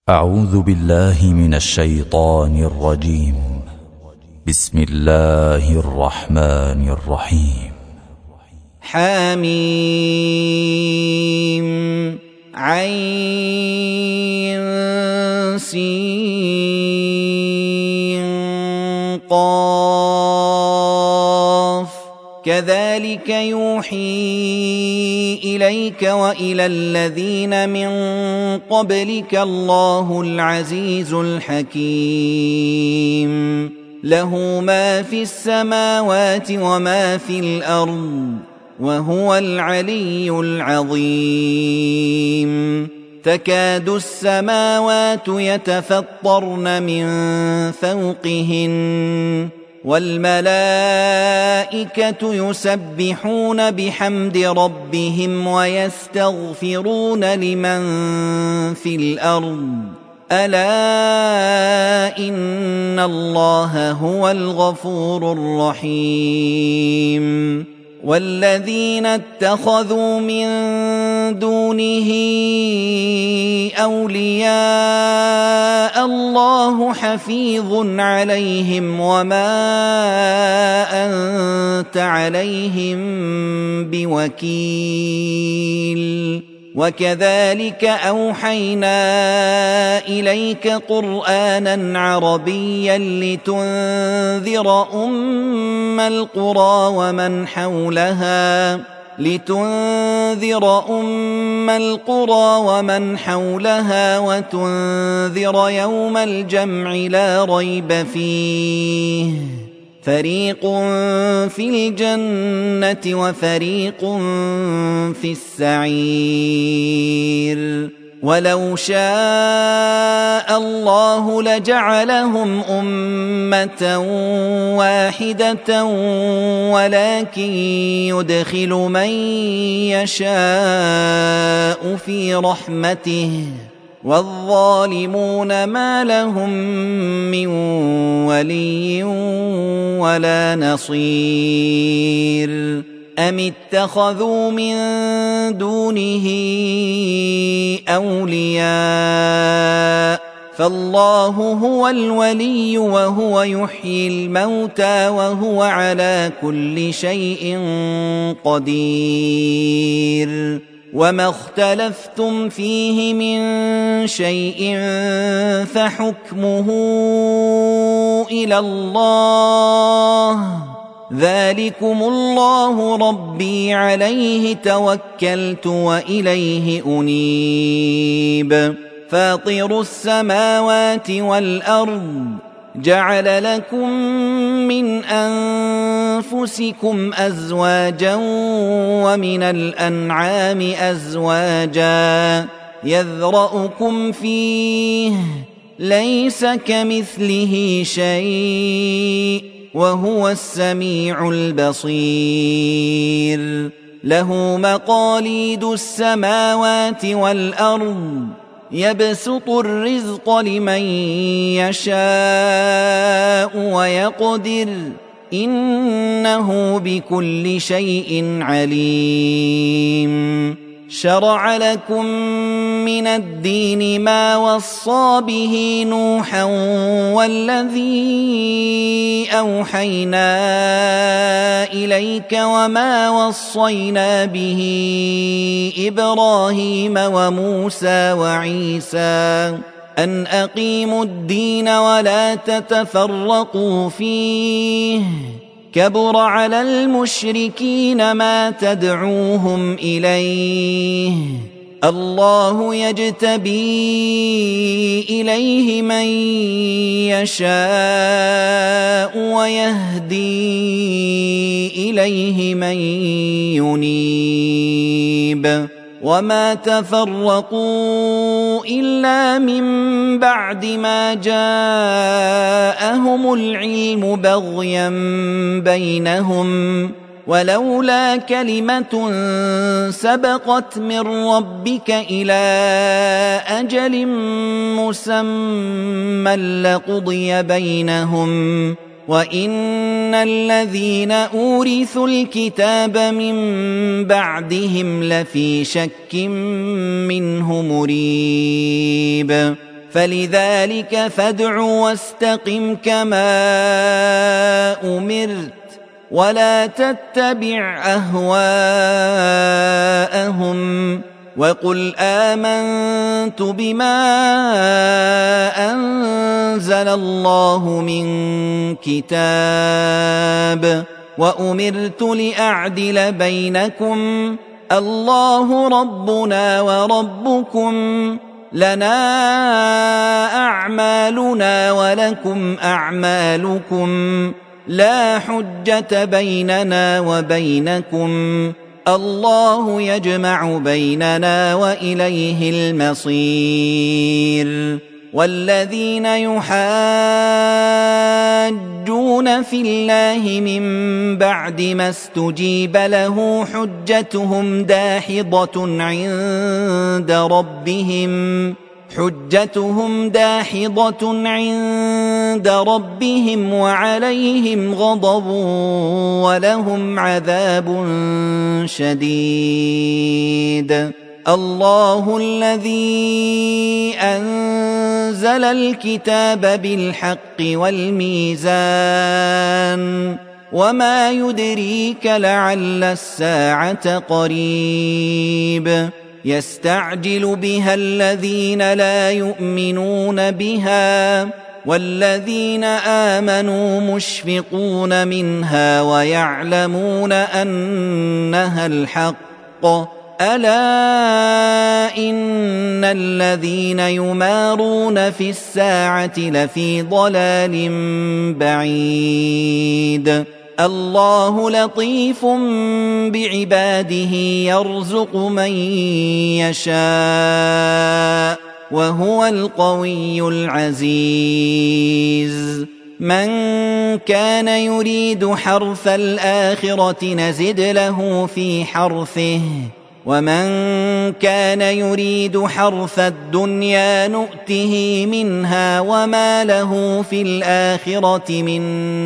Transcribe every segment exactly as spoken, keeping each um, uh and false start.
أعوذ بالله من الشيطان الرجيم. بسم الله الرحمن الرحيم. حميم عين سين قاف كذلك يوحي إليك وإلى الذين من قبلك الله العزيز الحكيم. له ما في السماوات وما في الأرض وهو العلي العظيم. تكاد السماوات يتفطرن من فوقهن والملائكة يسبحون بحمد ربهم ويستغفرون لمن في الأرض ألا إن الله هو الغفور الرحيم. والذين اتخذوا من دونه أولياء الله حفيظ عليهم وما أنت عليهم بوكيل. وكذلك أوحينا إليك قرآنا عربيا لتنذر أم القرى ومن حولها لتنذر أم القرى ومن حولها وتنذر يوم الجمع لا ريب فيه فريق في الجنة وفريق في السعير. ولو شاء الله لجعلهم أمة واحدة ولكن يدخل من يشاء في رحمته والظالمون ما لهم من ولي ولا نصير. أم اتخذوا من دونه أولياء فالله هو الولي وهو يحيي الموتى وهو على كل شيء قدير. وما اختلفتم فيه من شيء فحكمه إلى الله ذلكم الله ربي عليه توكلت وإليه أنيب. فاطر السماوات والأرض جعل لكم من أنفسكم أزواجا ومن الأنعام أزواجا يذرأكم فيه ليس كمثله شيء وهو السميع البصير. له مقاليد السماوات والأرض يبسط الرزق لمن يشاء ويقدر إنه بكل شيء عليم. شرع لكم من الدين ما وصى به نوحا والذي أوحينا إليك وما وصينا به إبراهيم وموسى وعيسى أن أقيموا الدين ولا تتفرقوا فيه كبر على المشركين ما تدعوهم إليه الله يجتبي إليه من يشاء ويهدي إليه من ينيب. وما تفرقوا إلا من بعد ما جاءهم العلم بغيا بينهم ولولا كلمة سبقت من ربك إلى أجل مسمى لقضي بينهم وَإِنَّ الَّذِينَ أُورِثُوا الْكِتَابَ مِنْ بَعْدِهِمْ لَفِي شَكٍّ مِّنْهُ مُرِيبٍ فلذلك فادع واستقم كما أمرت ولا تتبع أهواءهم وقل آمنت بما أنزل الله من كتاب وأمرت لأعدل بينكم الله ربنا وربكم لنا أعمالنا ولكم أعمالكم لا حجة بيننا وبينكم الله يجمع بيننا وإليه المصير والذين يحاجون في الله من بعد ما استجيب له حجتهم داحضة عند ربهم حجتهم داحضة عند ربهم وعليهم غضب ولهم عذاب شديد الله الذي أنزل الكتاب بالحق والميزان وما يدريك لعل الساعة قريب يستعجل بها الذين لا يؤمنون بها والذين آمنوا مشفقون منها ويعلمون أنها الحق ألا إن الذين يمارون في الساعة لفي ضلال بعيد الله لطيف بعباده يرزق من يشاء وهو القوي العزيز من كان يريد حرث الآخرة نزد له في حرثه ومن كان يريد حرث الدنيا نؤته منها وما له في الآخرة من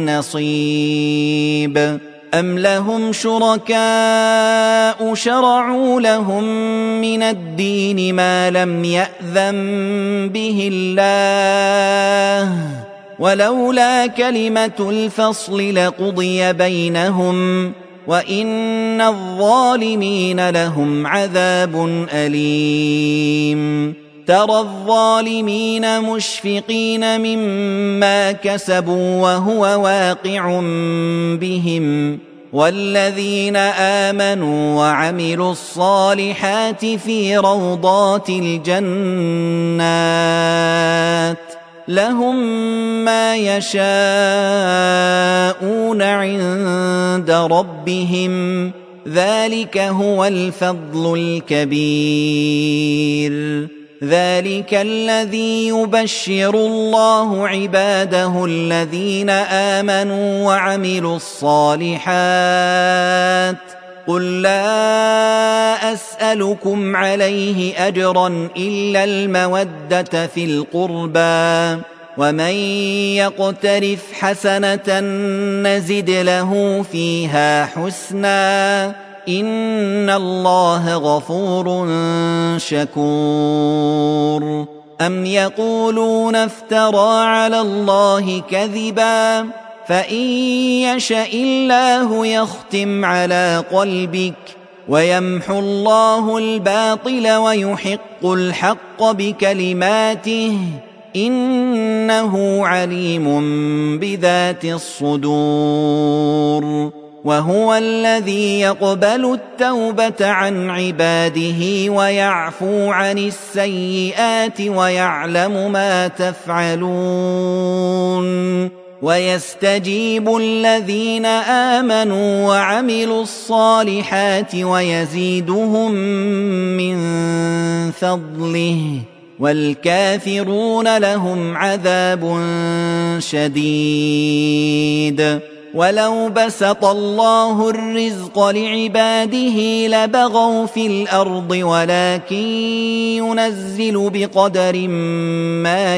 نصيب أم لهم شركاء شرعوا لهم من الدين ما لم يأذن به الله ولولا كلمة الفصل لقضي بينهم وإن الظالمين لهم عذاب أليم ترى الظالمين مشفقين مما كسبوا وهو واقع بهم والذين آمنوا وعملوا الصالحات في روضات الجنات لهم ما يشاءون عند ربهم ذلك هو الفضل الكبير ذلك الذي يبشر الله عباده الذين آمنوا وعملوا الصالحات قل لا أسألكم عليه أجرا إلا المودة في القربى ومن يقترف حسنة نزد له فيها حسنا إن الله غفور شكور أم يقولون افترى على الله كذبا فإن يشاء الله يختم على قلبك ويمحو الله الباطل ويحق الحق بكلماته إنه عليم بذات الصدور وهو الذي يقبل التوبة عن عباده ويعفو عن السيئات ويعلم ما تفعلون ويستجيب الذين آمنوا وعملوا الصالحات ويزيدهم من فضله والكافرون لهم عذاب شديد ولو بسط الله الرزق لعباده لبغوا في الأرض ولكن ينزل بقدر ما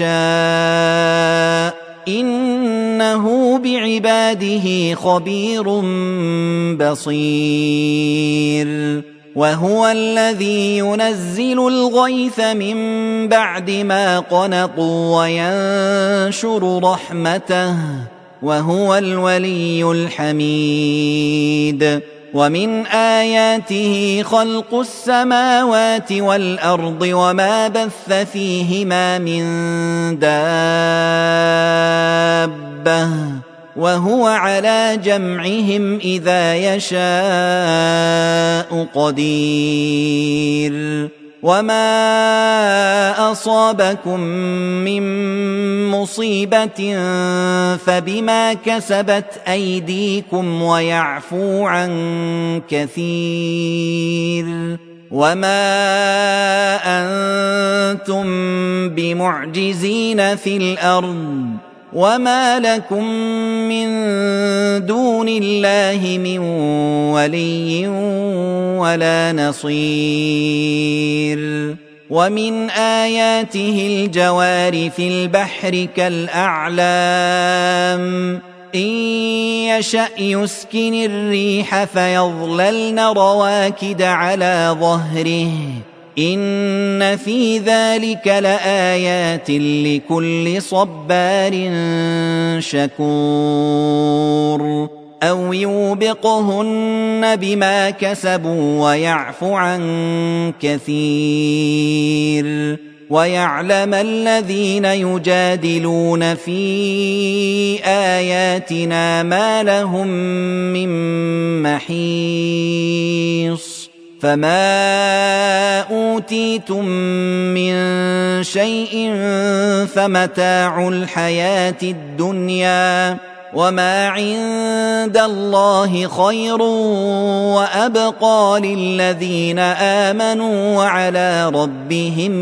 يشاء إنه بعباده خبير بصير وهو الذي ينزل الغيث من بعد ما قنطوا وينشر رحمته وهو الولي الحميد ومن آياته خلق السماوات والأرض وما بث فيهما من دابة وهو على جمعهم إذا يشاء قدير وما أصابكم من مصيبة فبما كسبت أيديكم ويعفو عن كثير وما أنتم بمعجزين في الأرض وما لكم من دون الله من ولي ولا نصير ومن آياته الجوار في البحر كالأعلام إن يشأ يسكن الريح فيظللن رواكد على ظهره إن في ذلك لآيات لكل صبار شكور أو يوبقهن بما كسبوا ويعفو عن كثير ويعلم الذين يجادلون في آياتنا ما لهم من محيص فما أوتيتم من شيء فمتاع الحياة الدنيا وما عند الله خير وأبقى للذين آمنوا وعلى ربهم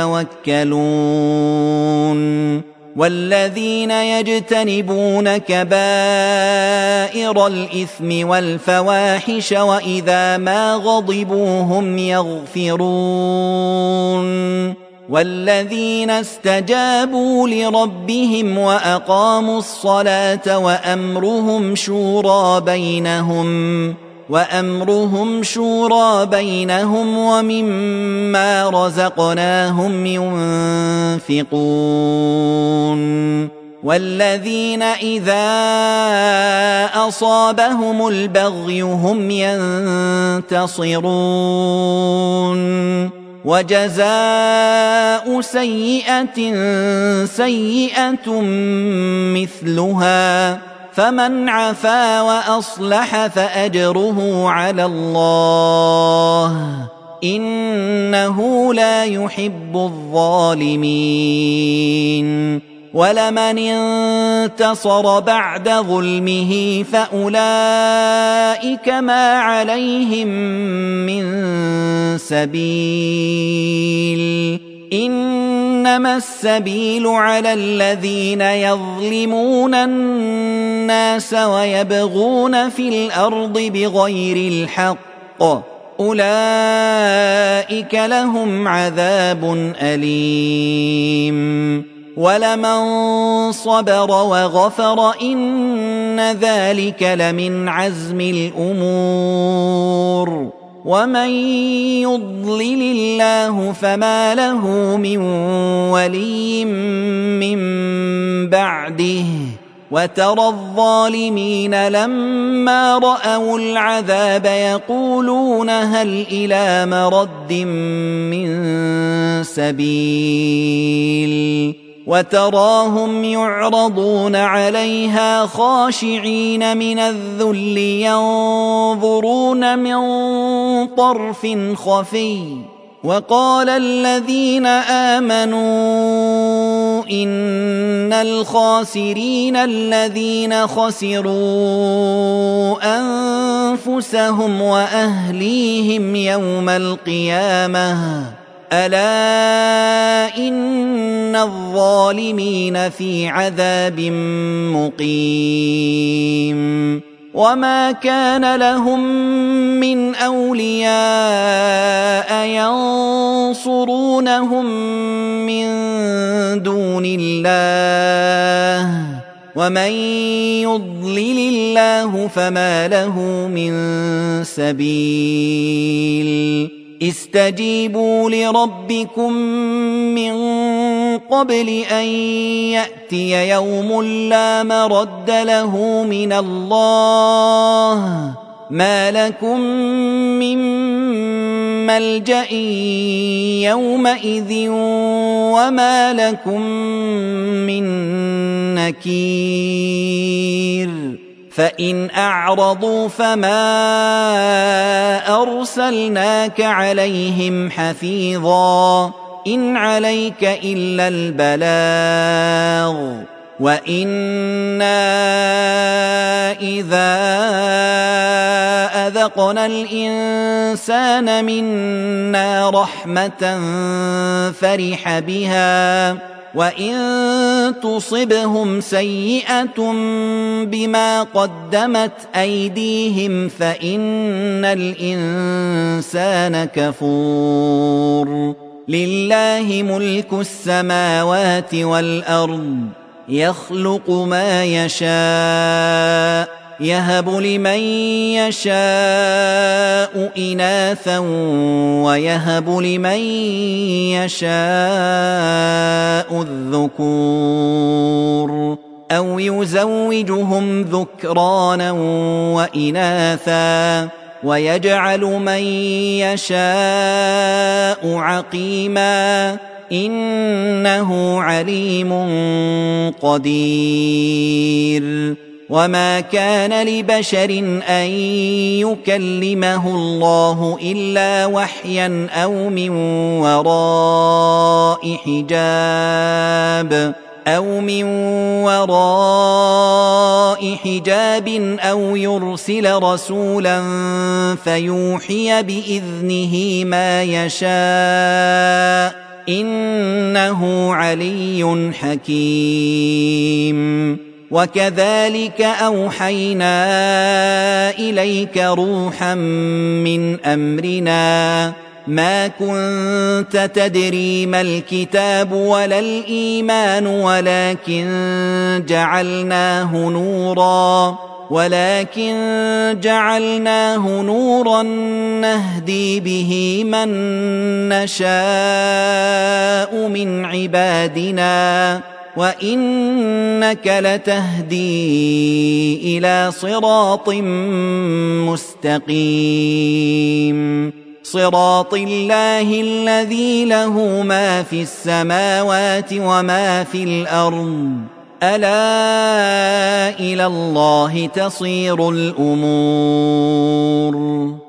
يتوكلون والذين يجتنبون كبائر الإثم والفواحش وإذا ما غضبوا هم يغفرون والذين استجابوا لربهم وأقاموا الصلاة وأمرهم شورى بينهم وأمرهم شورى بينهم ومما رزقناهم ينفقون والذين إذا أصابهم البغي هم ينتصرون وجزاء سيئة سيئة مثلها فمن عفا وأصلح فأجره على الله إنه لا يحب الظالمين ولمن انتصر بعد ظلمه فأولئك ما عليهم من سبيل إنما السبيل على الذين يظلمون الناس ويبغون في الأرض بغير الحق أولئك لهم عذاب أليم ولمن صبر وغفر إن ذلك لمن عزم الأمور ومن يضلل الله فما له من ولي من بعده وترى الظالمين لما رأوا العذاب يقولون هل إلى مرد من سبيل وتراهم يعرضون عليها خاشعين من الذل ينظرون من طرف خفي وقال الذين آمنوا إن الخاسرين الذين خسروا أنفسهم وأهليهم يوم القيامة ألا إن الظالمين في عذاب مقيم وما كان لهم من أولياء ينصرونهم من دون الله ومن يضلل الله فما له من سبيل استجيبوا لربكم من قبل أن يأتي يوم لا مرد له من الله ما لكم من ملجأ يومئذ وما لكم من نكير فإن أعرضوا فما أرسلناك عليهم حفيظا إن عليك إلا البلاغ وإنا إذا أذقنا الإنسان منا رحمة فرح بها وإن تصبهم سيئة بما قدمت أيديهم فإن الإنسان كفور لله ملك السماوات والأرض يخلق ما يشاء يهب لمن يشاء إناثا ويهب لمن يشاء الذكور أو يزوجهم ذكرانا وإناثا ويجعل من يشاء عقيما إنه عليم قدير وما كان لبشر أن يكلمه الله إلا وحيا أو من وراء حجاب أو من وراء حجاب أو يرسل رسولا فيوحي بإذنه ما يشاء إنه علي حكيم وكذلك أوحينا إليك روحا من أمرنا ما كنت تدري ما الكتاب ولا الإيمان ولكن جعلناه نورا ولكن جعلناه نورا نهدي به من نشاء من عبادنا وإنك لتهدي إلى صراط مستقيم صراط الله الذي له ما في السماوات وما في الأرض ألا إلى الله تصير الأمور